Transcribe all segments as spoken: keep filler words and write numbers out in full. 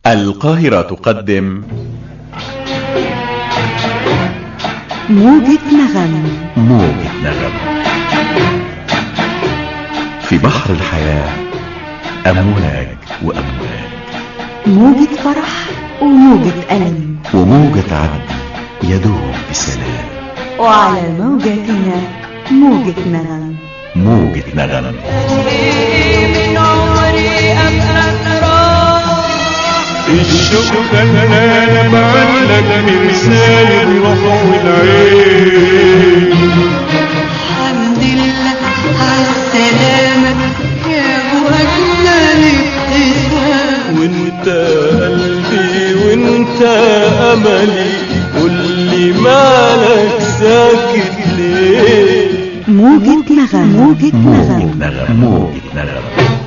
القاهرة تقدم موجة نغم. موجة نغم في بحر الحياة، أمواج وأمواج، موجة فرح وموجة ألم، وموجة عدل يدوم بسلام. وعلى موجتنا موجة نغم. موجة نغم من عمري أبقى راح الشوق خلانا بعلق مرسال الروح والعين. الحمد لله عالسلامة يا أبو أجمل ابتسام. وانت قلبي وانت املي، قولي مالك ساكت ليه؟ موجة نغم. موجة موجة نغم. نغم موجة نغم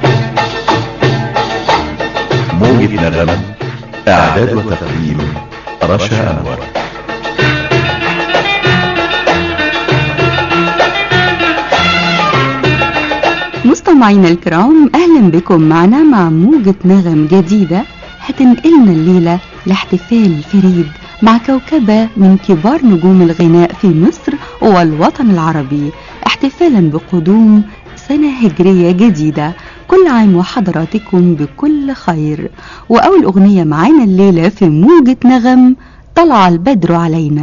موجة نغم. إعداد وتقديم رشا أنور. مستمعينا الكرام، أهلا بكم معنا مع موجة نغم جديدة هتنقلنا الليلة لاحتفال فريد مع كوكبة من كبار نجوم الغناء في مصر والوطن العربي، احتفالا بقدوم سنة هجرية جديدة. كل عام وحضراتكم بكل خير. وأول أغنية معانا الليلة في موجة نغم، طلع البدر علينا.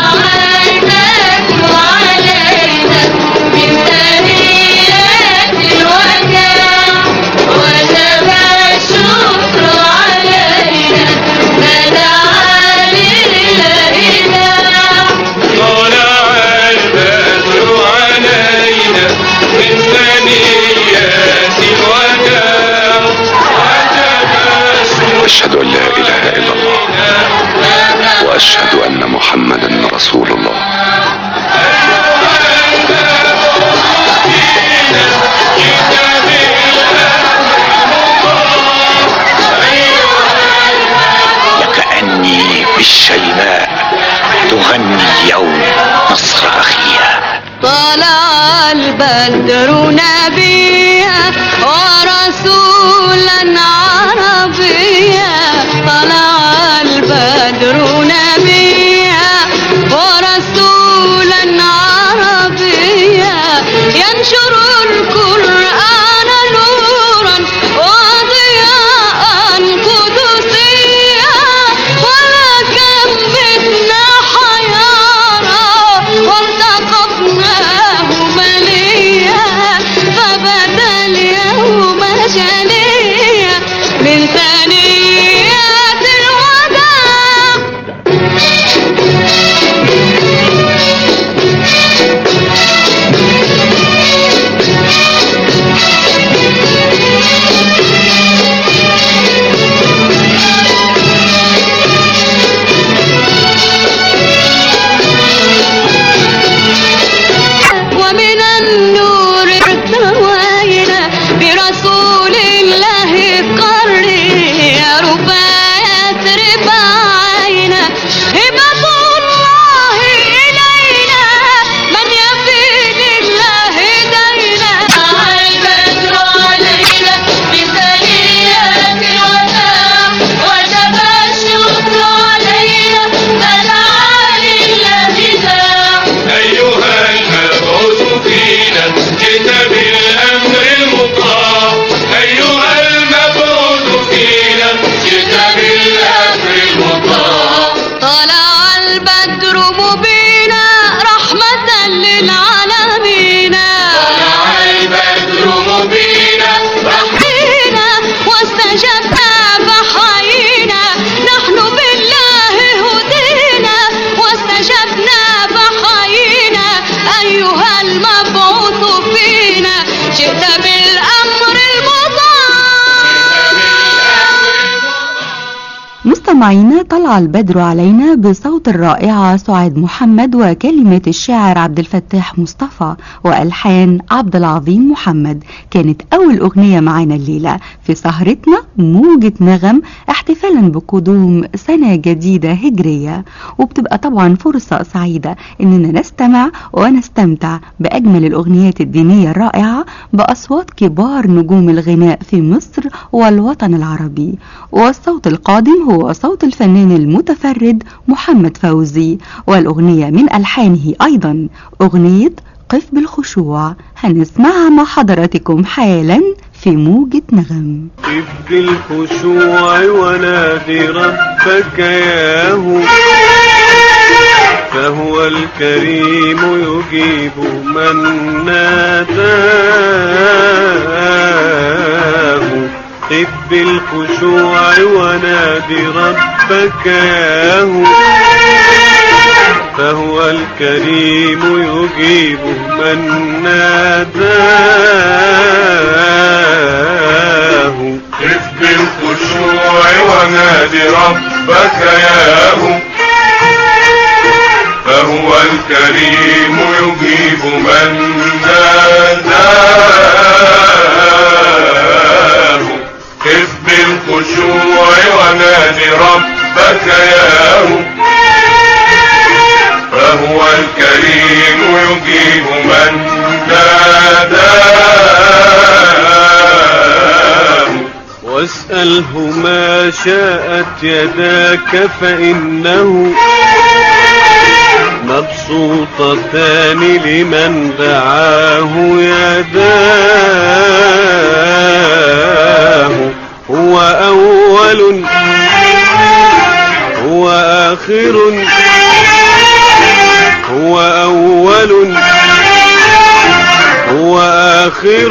أشهد أن لا إله إلا الله وأشهد أن محمدا رسول الله. وكأني بالشيماء تغني اليوم نصر أخيها. طلع البدر نبيا ورسولا عربيا. طلع البدر نبيا ورسولا عربيا، ينشر القرآن نورا وضياء قدسيا. ولكن بدنا حيارى والتقفناه مليا، فبدا اليوم جليا من ثنيات الوداع. مستمعينا طلع البدر علينا بصوت الرائعة سعاد محمد وكلمات الشاعر عبد الفتاح مصطفى وألحان عبد العظيم محمد. كانت أول أغنية معانا الليلة في سهرتنا موجة نغم احتفالا بقدوم سنة جديدة هجرية، وبتبقى طبعا فرصة سعيدة إننا نستمع ونستمتع بأجمل الأغنيات الدينية الرائعة بأصوات كبار نجوم الغناء في مصر والوطن العربي. والصوت القادم هو صوت الفنان المتفرد محمد فوزي، والأغنية من ألحانه أيضا أغنية قف بالخشوع هنسمعها مع حضراتكم حالا في موجة نغم. قف بالخشوع ونادي ربك ياهو، فهو الكريم يجيب من ناداه. قف بالخشوع ونادي ربك ياهو، فهو الكريم يجيب من ناداه. قف بالخشوع ونادي ربك ياهو، فهو الكريم يجيب من ناداه. قف بالخشوع ونادي ربك ياهو، فهو الكريم يجيب من ناداه. واسأله ما شاءت يداك فإنه مبسوطتان لمن دعاه يداه. هو أول هو آخر، هو أول هو آخر،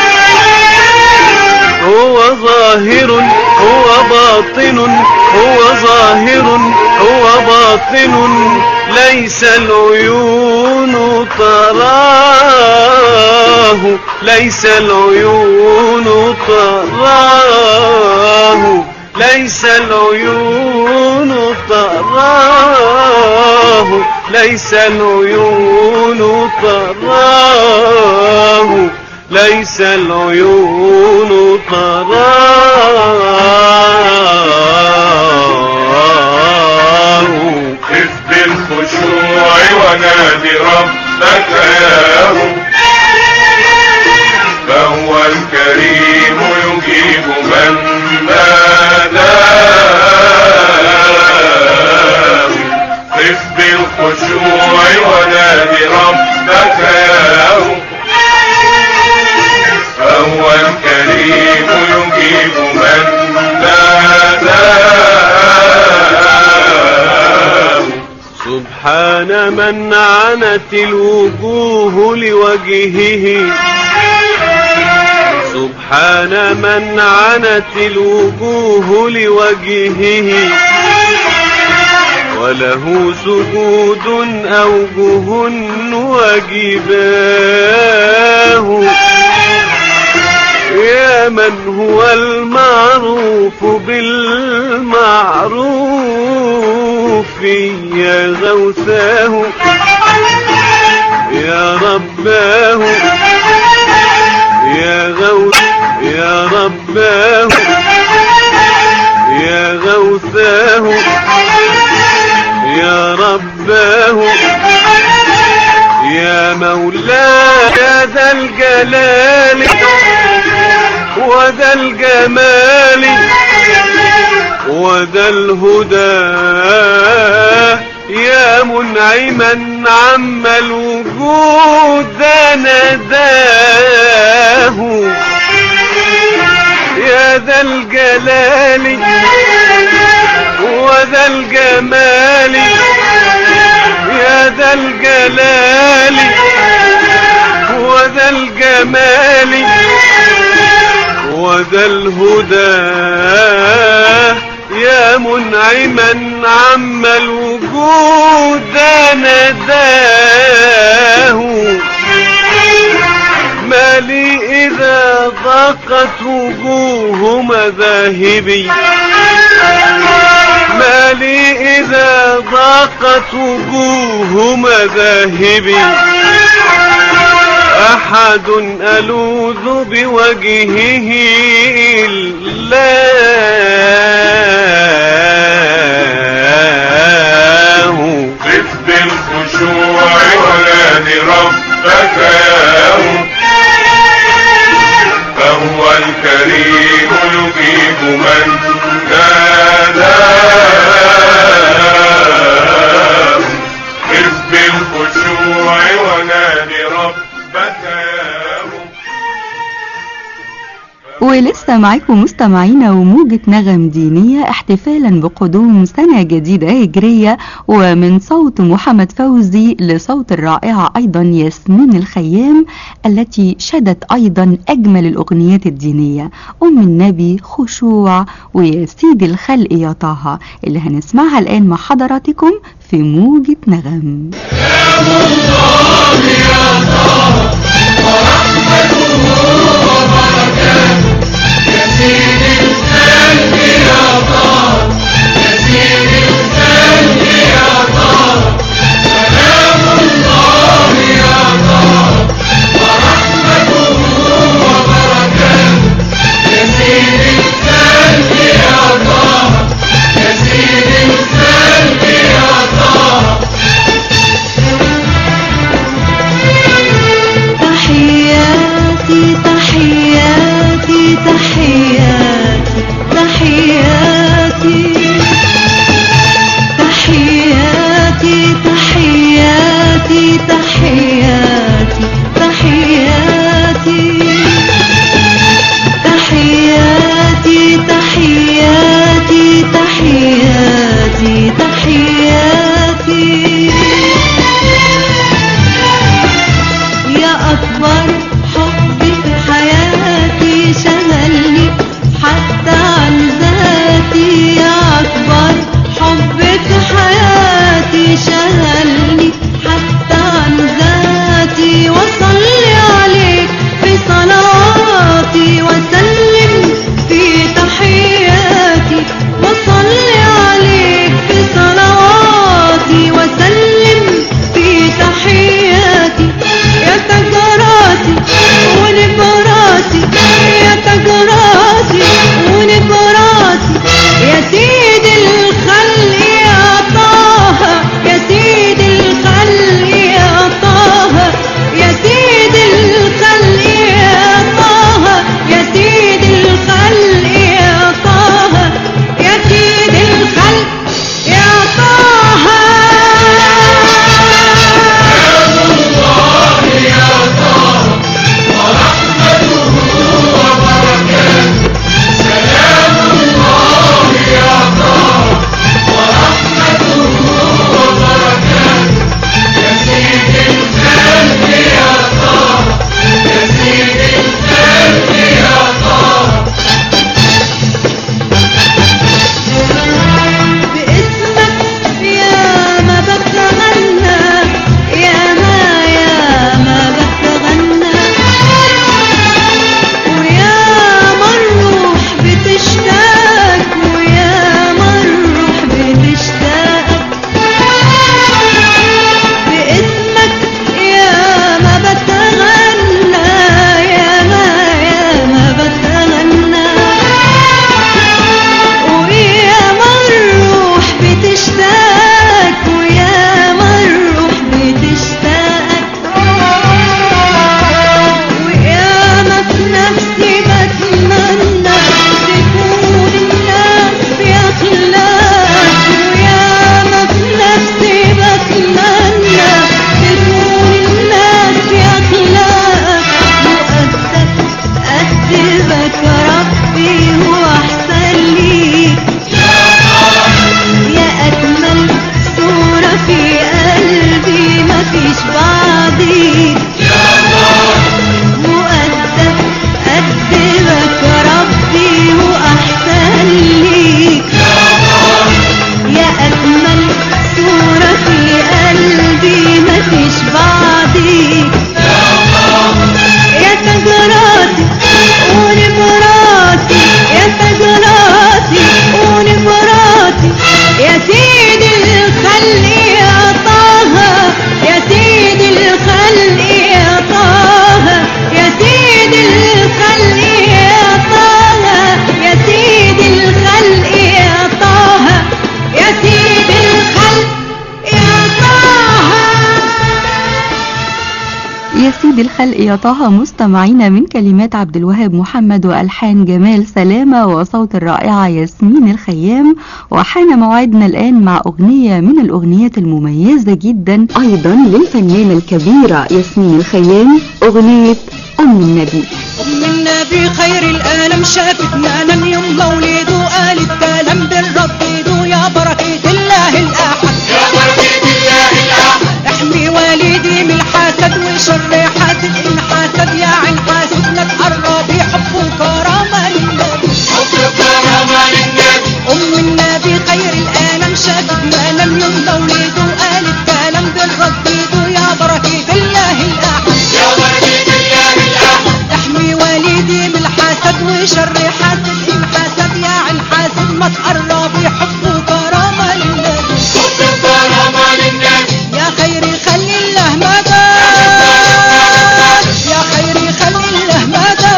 هو ظاهر هو باطن، هو ظاهر هو باطن، ليس العيون تراه، ليس العيون تراه، ليس العيون تراه، ليس العيون تراه، ليس العيون تراه. قف بالخشوع ونادي ربك ياهو، فهو الكريم يجيب من ناداه. قف بالخشوع ونادي ربك ياهو، فهو الكريم يجيب من ناداه. سبحان من عنت الوجوه لوجهه، سبحان من عنت الوجوه لوجهه، وله سجود أوجه وجباه. يا من هو المعروف بالمعروف يا غوثاه، يا رباه، يا غوث يا رباه، يا غوثاه، يا رباه، يا مولاه. يا ذا الجلال وذا الجمال وذا الهدى، يا منعما عم الوجود نداه. يا ذا الجلال وذا الجمال، يا ذا الجلال وذا الجمال وذا الهدى، يا منعما عم الوجود نداه. ما لي إذا ضاقت وجوه مذاهبي، ما لي إذا ضاقت وجوه مذاهبي أحد ألوذ بوجهه الله قف بالخشوع ونادي ربك ياه فهو الكريم يجيب من ناداه قف بالخشوع ونادي ربك ياه. ولسه معاكم مستمعينا وموجة نغم دينية احتفالا بقدوم سنة جديدة هجرية، ومن صوت محمد فوزي لصوت الرائعة أيضا ياسمين الخيام التي شدت أيضا أجمل الأغنيات الدينية، أم النبي، خشوع، ويا سيدي الخلق يا طه، اللي هنسمعها الآن مع حضراتكم في موجة نغم. يا الله يا طه ورحمته وبركاته يا سيدي الخلق يا طه يا سيدي الخلق يا طه سلام الله يا طه ورحمته وبركاته يا سيدي الخلق يا طه يا سيدي الخلق يا طه. تحياتي تحياتي تحياتي سيد الخلق يا طه مستمعينا من كلمات عبد الوهاب محمد وألحان جمال سلامة وصوت الرائعة ياسمين الخيام. وحان موعدنا الآن مع أغنية من الأغنيات المميزة جدا أيضا للفنانة الكبيرة ياسمين الخيام، أغنية أم النبي. أم النبي خير الآلم شافت منام يوم مولده، قالت كلام بالرب يدو يا بركة الله الأحد، يا بركة الله الأحد. احمي والدي من الحسد وشر حاسد، إن حسد يا عين حاسد لا تقربي حب وكرامة للنبي، حب وكرامة للنبي. أم النبي خير الآلم شافت منام يوم مولده، قالت كلام بالرب يدو يا بركة الله الأحد، يا بركة الله الأحد. احمي والدي من الحسد وشر حاسد، إن حسد يا عين حاسد ما تقربي حب وكرامة للنبي، حب وكرامة للنبي. يا خير خلق الله مدد، يا خير خلق الله مدد،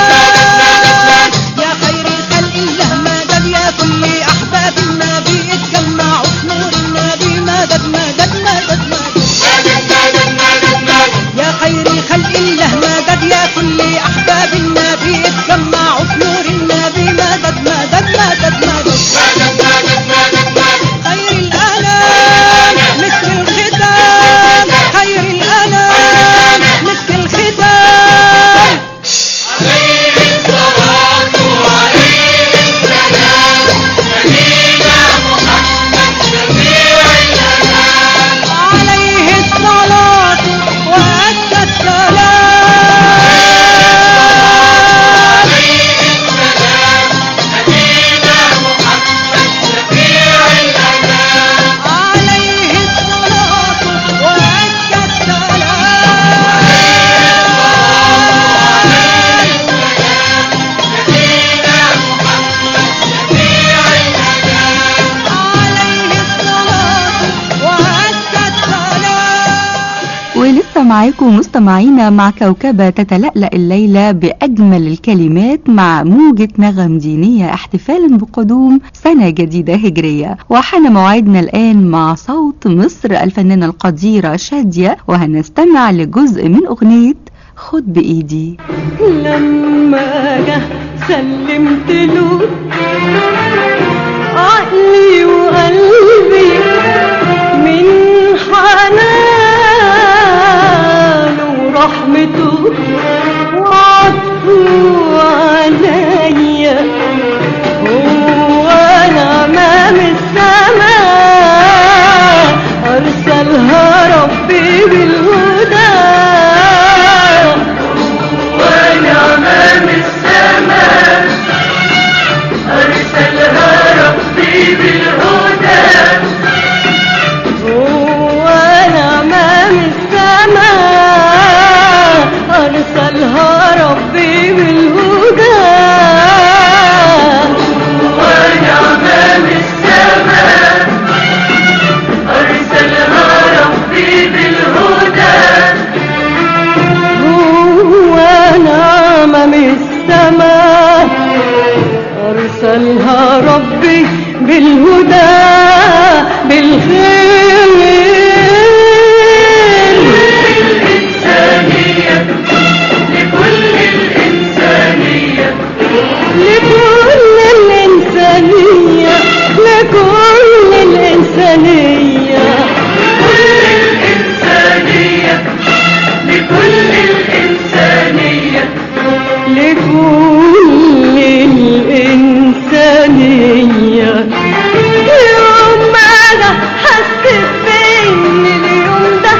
يا خير خلق الله مدد. يا كل أحباب النبي اتجمعوا في نور النبي، مدد مدد مدد مدد مدد مدد مدد. يا خير خلق الله مدد، يا كل أحباب النبي اتجمعوا في نور النبي، مدد مدد مدد مدد مدد مدد مدد. خير الأنام مثل الختام، خير الأنام مثل الختام. عليه الصلاة وعليه السلام، نبينا محمد شفيع الأنام. عليه الصلاة وأزكى السلام، عليه السلام، نبينا محمد شفيع الأنام. عليه الصلاة وأزكى السلام، نبينا محمد شفيع الأنام. عليه الصلاة وأزكى السلام. ولسه معاكم مستمعينا مع كوكبة تتلألأ الليلة بأجمل الكلمات مع موجة نغم دينية احتفالا بقدوم سنة جديدة هجرية. وحان موعدنا الآن مع صوت مصر الفنانة القديرة شادية، وهنستمع لجزء من أغنية خد بإيدي. لما جه سلمت له عقلي وقلبي من حنانه ورحمته وعطفه عليا، هو نعمة من السماء أرسلها ربي بالهدى، ونعمة من السماء أرسلها ربي بالهدى، هو نعمة من السماء أرسلها ربي بالهدى، ونعمة من السماء أرسلها ربي بالهدى، هو نعمة من السماء أرسلها ربي بالهدى بالخير الإنسانية، لكل الإنسانية، لكل الإنسانية، لكل الإنسانية، كل الإنسانية، لكل الإنسانية، لكل الإنسانية. يوم ما أنا حسيت بإن اليوم ده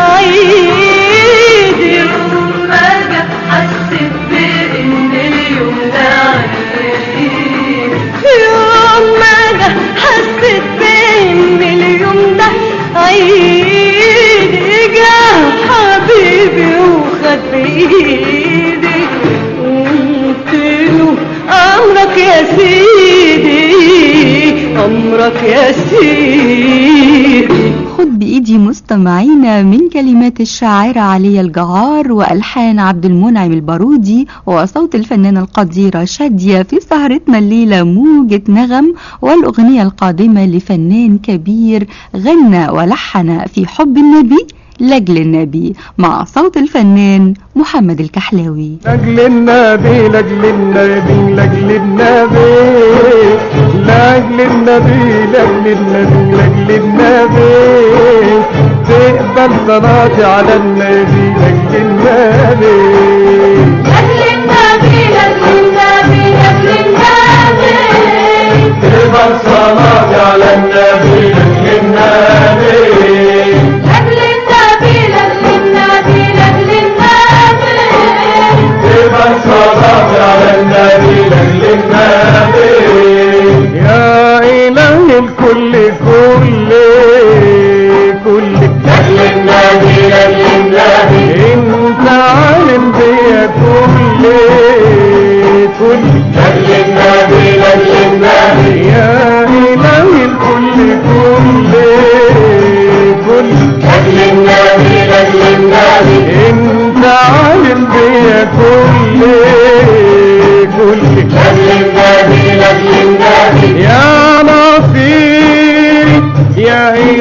عيدي، يوم ما أنا حسيت بإن اليوم ده عيدي، يوم ما أنا حسيت بإن اليوم ده عيدي، جه حبيبي وخد بإيدي قلت له أمرك يا سيدي، أمرك يا سيدي. خد بإيدي مستمعينا من كلمات الشاعرة عليا الجعار وألحان عبد المنعم البارودي وصوت الفنانة القديرة شادية في سهرتنا الليلة موجة نغم. والأغنية القادمة لفنان كبير غنى ولحن في حب النبي لأجل النبي مع صوت الفنان محمد الكحلاوي. لأجل النبي لأجل النبي لأجل النبي لأجل النبي لأجل النبي لأجل النبي تقبل صلاتي على النبي لأجل النبي لأجل النبي لأجل النبي لأجل النبي تقبل صلاتي على النبي لأجل النبي لأجل النبي لأجل النبي لأجل النبي تقبل صلاتي على النبي لأجل النبي يا إله الكل كل كل لأجل النبي لأجل النبي انت عالم بيا كل كل لأجل النبي لأجل النبي يا إله الكل كل كل لأجل النبي لأجل النبي انت عالم بيا كل كل لأجل النبي لأجل النبي يا نصيري يا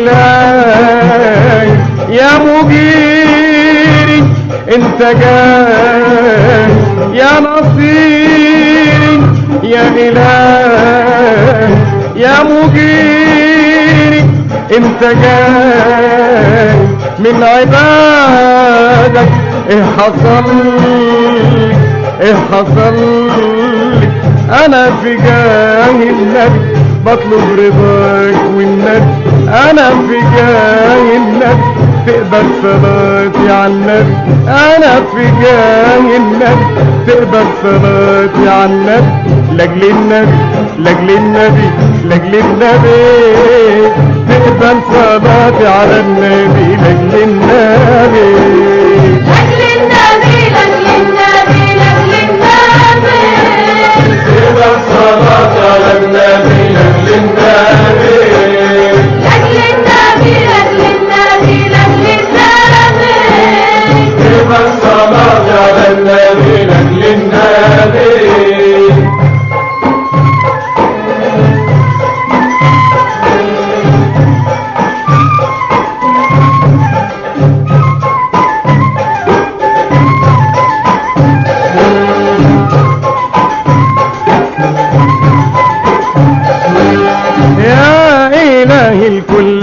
إلهي يا مجيري انت جاي يا نصيري يا إلهي يا مجيري انت جاي من عبادك ايه حصل لي ايه حصل لي انا في جاه النبي بطلب رضاك والنبي انا في جاه النبي تقبل صلاتي على النبي انا في جاه النبي تقبل صلاتي على النبي لاجل النبي لاجل النبي لاجل النبي تقبل صلاتي على النبي لاجل النبي لأجل النبي لأجل النبي لأجل النبي تقبل صلاتي على النبي لاجل النبي لأجل النبي لأجل النبي لأجل النبي تقبل صلاتي على النبي لاجل النبي يا إلهي الكل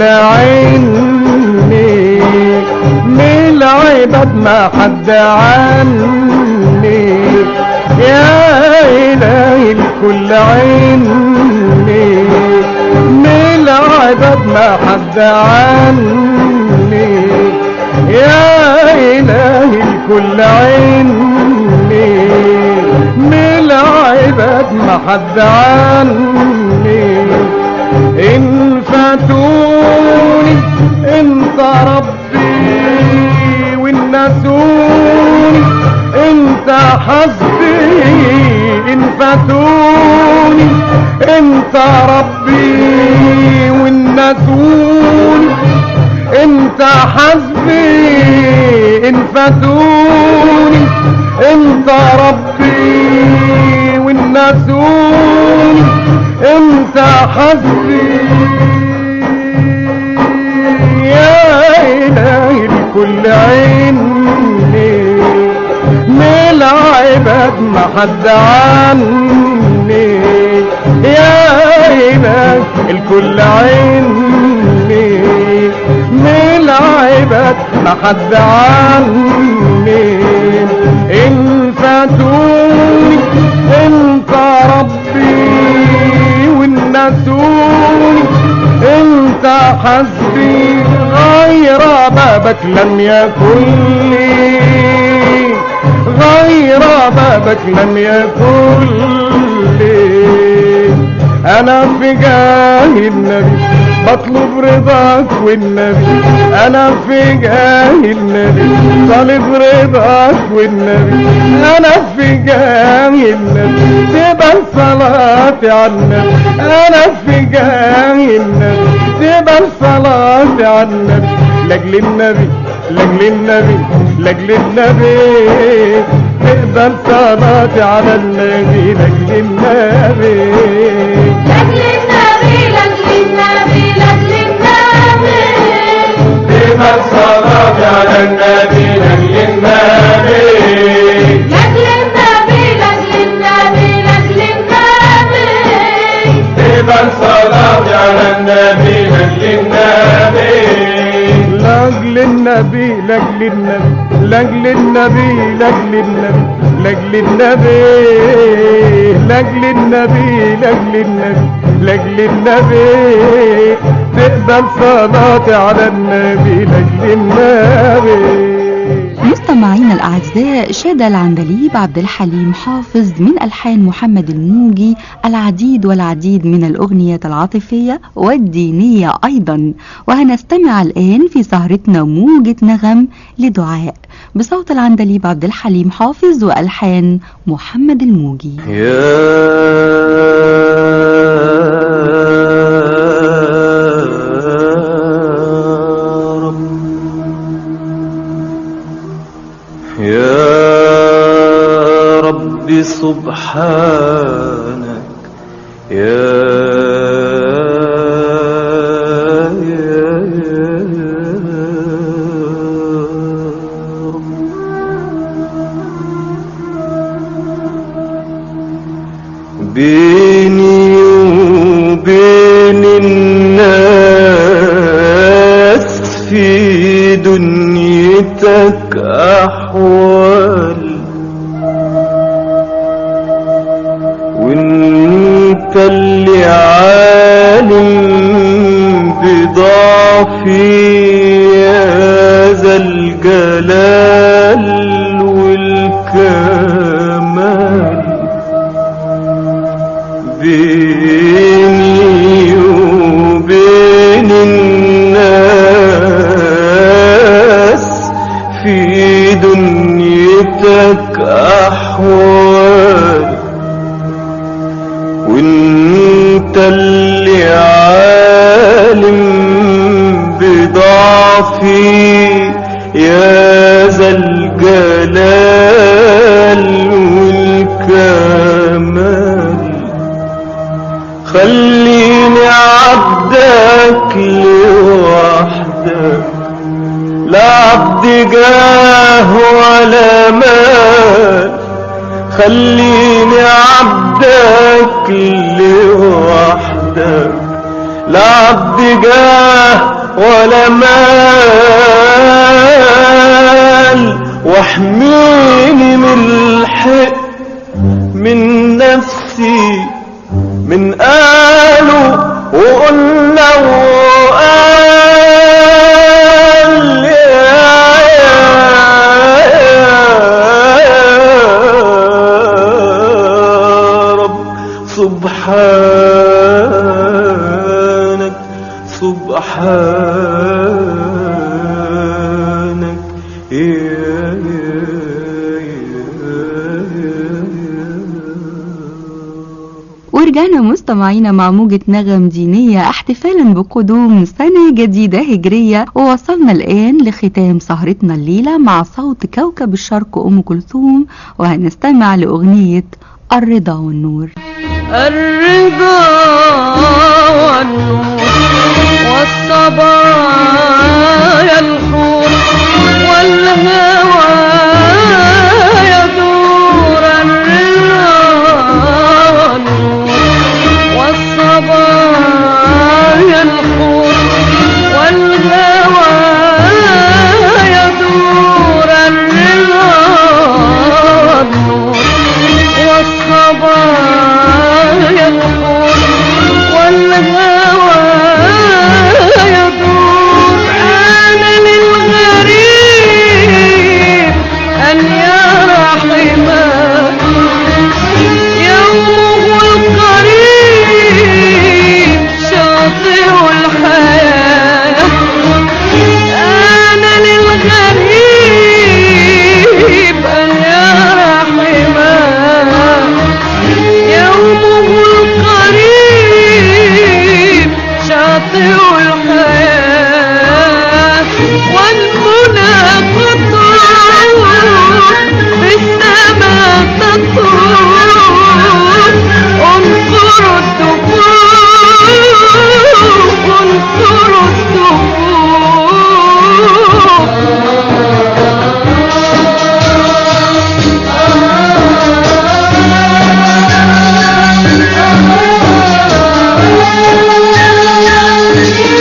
عيني من العباد ما حد عني يا إلهي الكل عيني من العباد ما حد عني يا إلهي الكل عيني من العباد ما حد عني إن فاتوني انت ربي وإن نسوني انت حسبي إن فاتوني انت ربي وإن نسوني انت حسبي إن فاتوني انت ربي وإن نسوني انت حسبي يا إلهي الكل عيني من العباد ما حد عني يا إلهي الكل عيني من العباد ما حد عني إن فاتوني انت ربي والنسوني انت حسبي غير بابك لم يكن لي غير بابك لم يكن لي انا في جاه النبي بطلب رضاك والنبي انا في جاه النبي طالب رضاك والنبي انا في جاه النبي تقبل صلاتي على النبي انا في جاه النبي تقبل صلاتي على النبي لاجل النبي لاجل النبي لاجل النبي تقبل صلاتي على النبي لاجل النبي لأجل النبي لأجل النبي لأجل النبي تقبل صلاتي لاجل النبي لاجل النبي لاجل النبي لاجل النبي لاجل النبي لاجل النبي لاجل النبي تقبل صلاتي على النبي لاجل النبي. مستمعينا الأعزاء، شاد العندليب عبد الحليم حافظ من ألحان محمد الموجي العديد والعديد من الأغنيات العاطفية والدينية أيضا، وهنستمع الآن في سهرتنا موجة نغم لدعاء بصوت العندليب عبد الحليم حافظ وألحان محمد الموجي. يا رب سبحانك يا يا رب بيني وبين الناس في دنيتك أحوال، وانت اللي عالم بضعفي يا ذا الجلال والكمال. بيني وبين الناس في دنيتك أحوال، وانت اللي عالم بضعفي يا ذا الجلال والكمال. خليني عبدك لوحدك، لا عبد جاه ولا مال. خليني عبدك لوحدك، لا عبد جاه ولا مال. واحميني من الحق من نفسي من قالوا وقلنا وقال يا رب سبحانك سبحانك يا ورجعنا مستمعينا مع موجة نغم دينية احتفالا بقدوم سنة جديدة هجرية، ووصلنا الآن لختام سهرتنا الليلة مع صوت كوكب الشرق أم كلثوم، وهنستمع لأغنية الرضا والنور. الرضا والنور والصبايا الحور والهوى يدور. الرضا والنور والصبايا الحور والهوى يدور. الرضا والنور والصبايا الحور والهوى يدور. أنا للغريب أن يرى حماه يومه القريب شاطئ الحياة. أنا للغريب أن يرى حماه يومه القريب شاطئ الحياة. والمنى تطوف بالسماء تطوف. انصروا الدفوف انصروا الدفوف.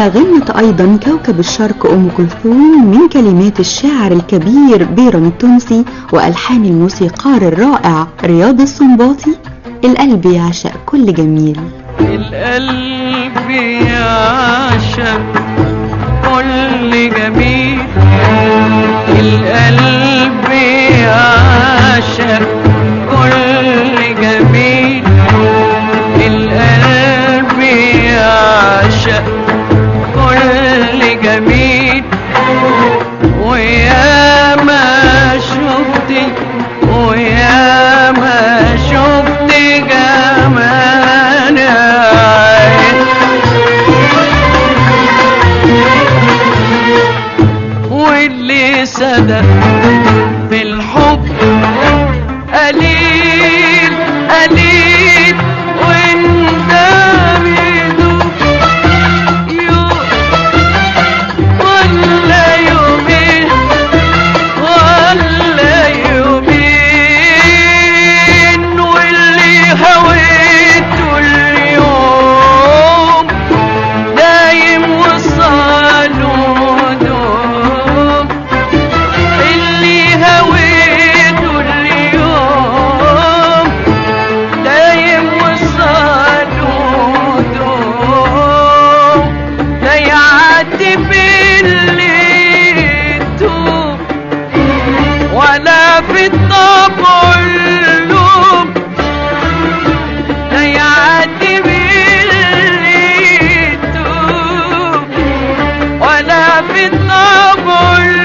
ومنها غنت أيضا كوكب الشرق أم كلثوم من كلمات الشاعر الكبير بيرم التونسي وألحان الموسيقار الرائع رياض السنباطي. القلب يعشق كل جميل. القلب يعشق كل جميل، القلب يعشق كل جميل، القلب يعشق كل جميل. ويا ما شفتي ويا ما شفتي جمال عين، واللي صدق في الحب قليل قليل، وانت بيدوب يوم ولا يومين ولا يومين، واللي هويته اليوم دايم وصاله دوم، اللي هويته اليوم دايم وصاله دوم، لا يعدي باللي يتوب ولا في الطبع اللوم، لا يعدي باللي يتوب ولا في الطبع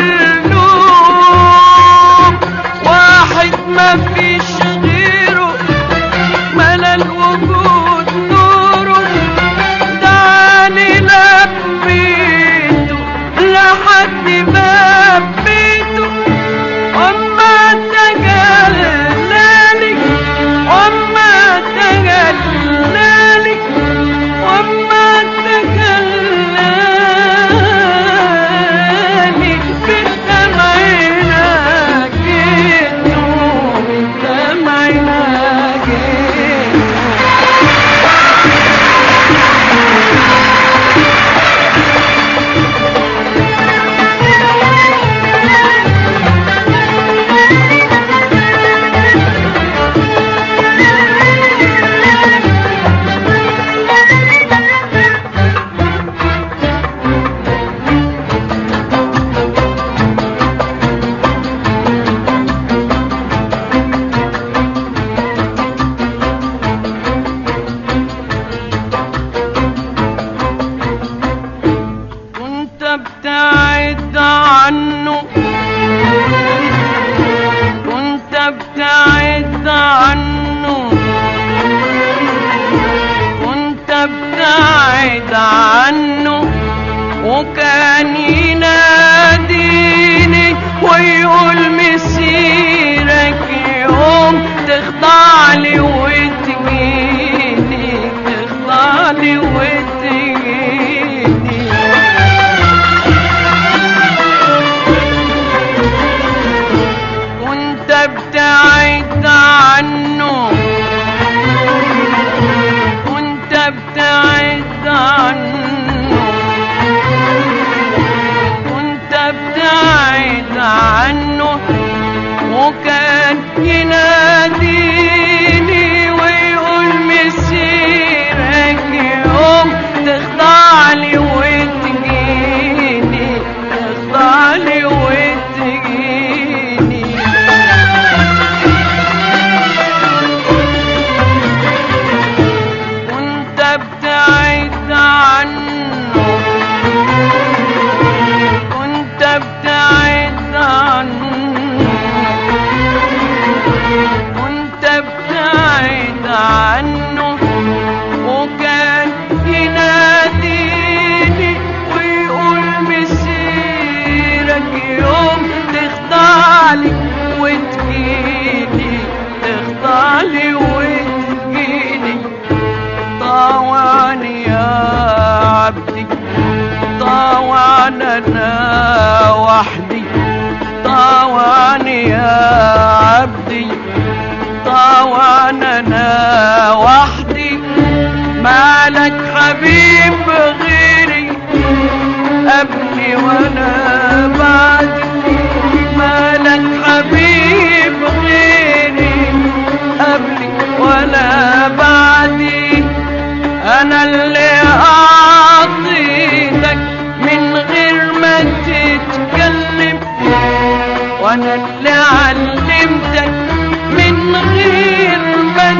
اللوم. واحد ما فيش غيره ملا الوجود نوره، دعاني لبيته لحد باب بيته، وما تجلالي وما تجلالي وما تجلالي، بالدمع ناجيته بالدمع ناجيته. كنت ابتعد عنه كنت ابتعد عنه كنت ابتعد عنه، وكان يناديني ويقول مسيرك يوم تخضع لي وتجيني، تخضع لي وتجيني. كنت ابتعد عنه كنت ابتعد عنه كنت ابتعد عنه، وكان يناديني ويقول مسيرك يوم تخضع لي وتجيني، تخضع لي وتجيني. كنت ابتعد عنه كنت ابتعد عنه كنت ابتعد عنه، وكان يناديني ويقول مسيرك يوم تخضع لي وتجيني، تخضع لي وتجيني. طاوعني يا عبدي طاوعني انا وحدي، طاوعني يا عبدي طاوعني انا وحدي، مالك حبيب غيري بعدي مالك حبيب غيري قبلي ولا بعدي انا اللي اعطيتك من غير ما تتكلم وانا اللي علمتك من غير ما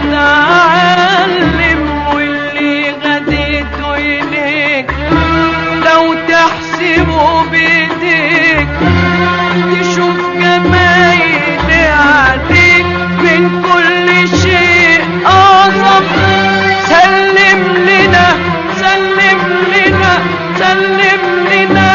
تتعلم واللي غديته اليك لو تحسبه بايديك تشوف جمايلي عليك من كل شيء اعظم سلم لنا سلم لنا سلم لنا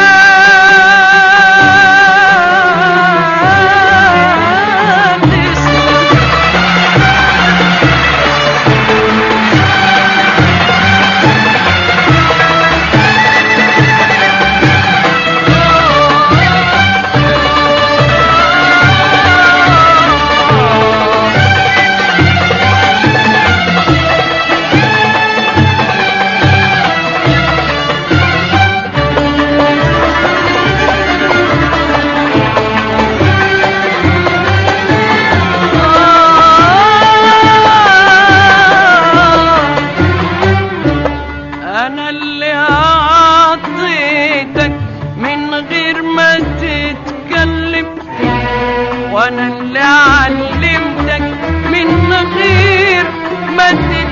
انا اللي اعطيتك من غير ما تتكلم وانا اللي علمتك من غير ما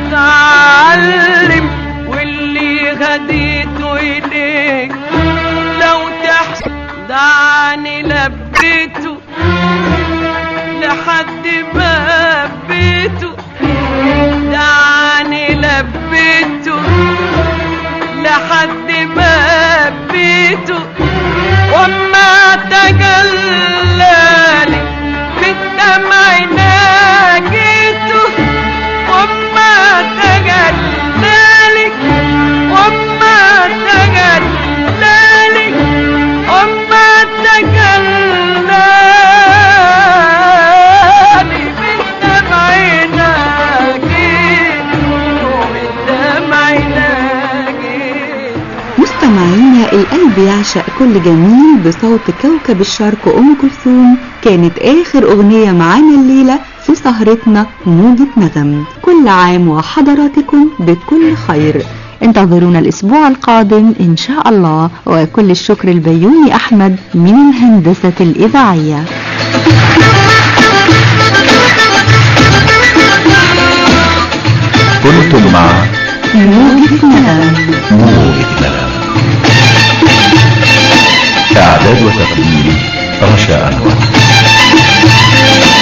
تتعلم واللي هديته اليك لو تحسن دعني لبيته لحد باب بيته دعني لبيته لحد باب بيته وما تجلالي في الدمع ناجيته وما تجلالي وما تجلالي وما تجلالي في الدمع ناجيته بالدمع ناجيته. مستمعينا، القلب يعشق كل جميل بصوت كوكب الشرق أم كلثوم كانت آخر أغنية معانا الليلة في سهرتنا موجة نغم. كل عام وحضراتكم بكل خير. انتظرونا الأسبوع القادم إن شاء الله، وكل الشكر البيومي أحمد من الهندسة الإذاعية. كنتم مع موجة نغم. موجة نغم. إعداد وتقديم رشا أنور.